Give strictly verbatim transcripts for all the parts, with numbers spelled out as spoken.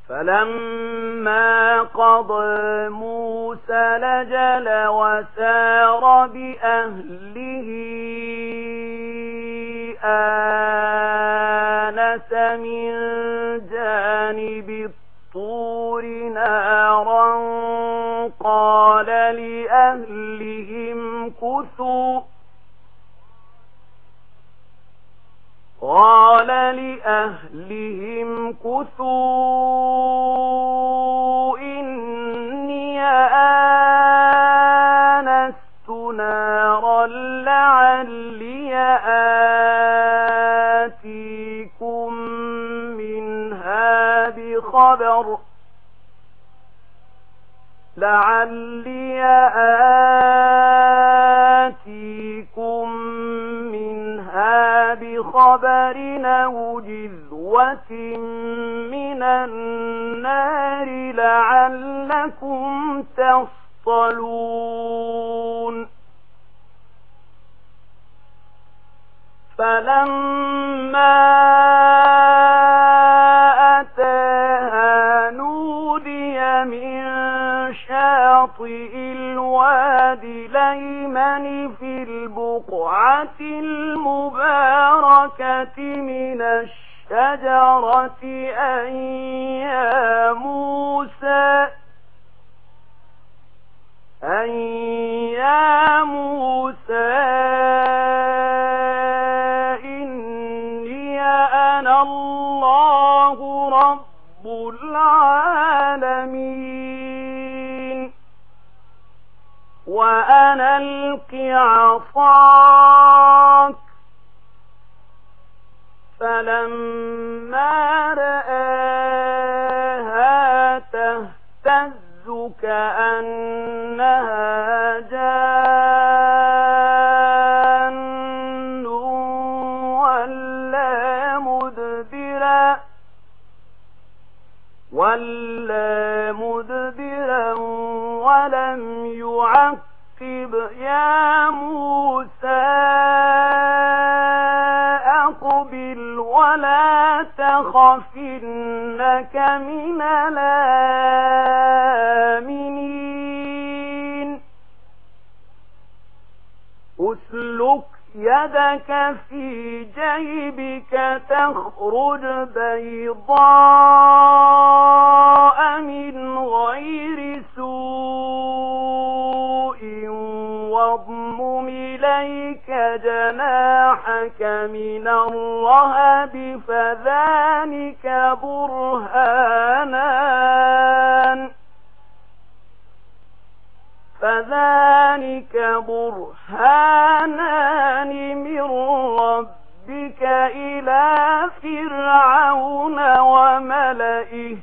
فلما قضى موسى الأجل وسار بأهله آنس من جانب الطور نارا قال لأهلهم كثوا قال لأهلهم كثوا إني آنست نارا لعلي آتيكم منها بخبر لعلي آتيكم منها بخبر أو جذوة من النار لعلكم تصطلون فلما أتاها نودي من شاطئ الوادي الأيمن في البقعة المباركة من الشجرة أن يا موسى أن يا موسى إني أنا الله رب العالمين وأنا ألق عصاك فلما رآها تهتز كأنها جان ولا مدبرا ولا مدبرا ولم يعقب يا موسى أقبل ولا تخف إنك من الآمنين أسلك يدك في جيبك تخرج بيضاء من غير سوء واضمم إليك جناحك من الرهب فذلك برهانان فذلك برهانان من ربك إلى فرعون وملئه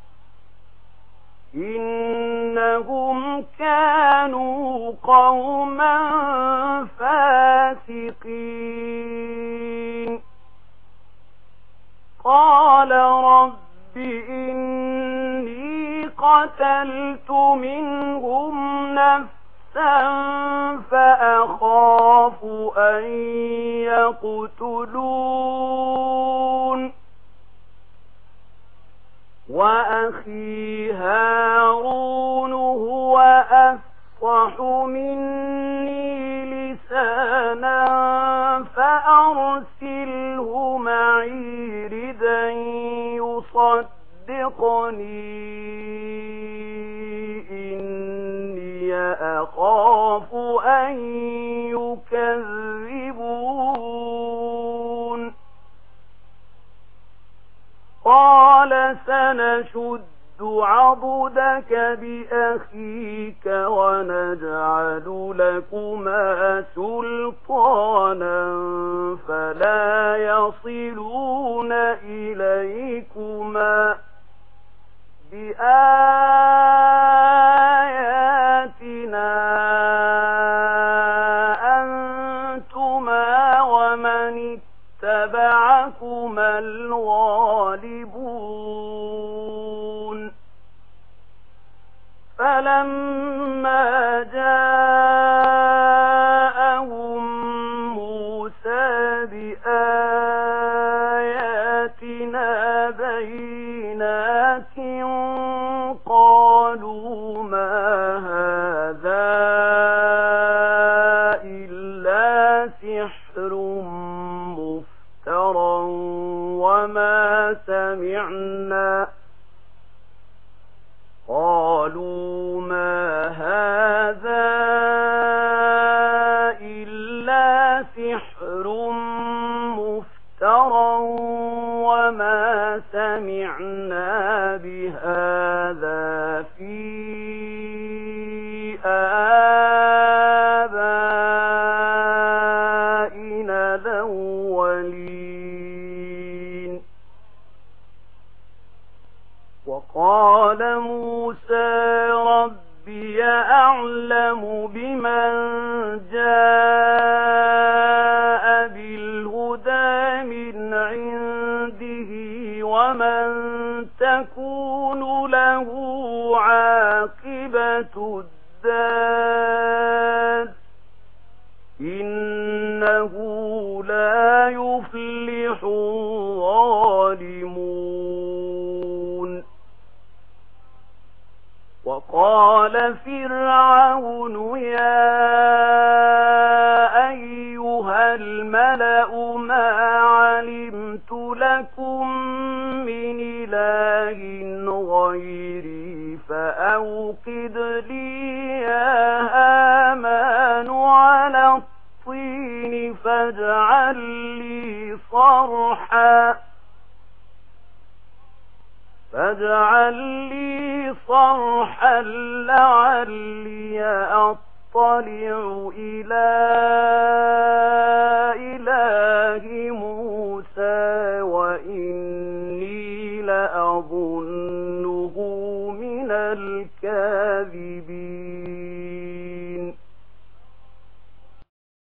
إنهم كانوا قوما فاسقين قال رب إني قتلت منهم نفسا فأخاف أن يقتلون وأخي هارون هو أفصح مني لسانا فأرسله معي ردا يصدقني إني أخاف أن يكذبون قال سنشد عضدك بأخيك ونجعل لكما سلطانا فلا يصلون إليكما بآياتنا أنتما ومن اتبعكما الغالبون فلما جاءهم موسى بآياتنا بين بينات قالوا ما هذا إلا سحر مفترى وما سمعنا قالوا ما هذا إلا سحر مفترى وما سمعنا بهذا في آبائنا الأولين. وقال موسى ربي أعلم بمن جاء بالهدى من عنده ومن تكون له عاقبة الدار إنه لا يفلح الظالمون. وقال فرعون يا أيها الملأ ما علمت لكم من إله غيري فأوقد لي يا هامان على الطين فاجعل لي صرحا فاجعل لي صرحا لعلي أطلع إلى إله موسى وإني لأظنه من الكاذبين.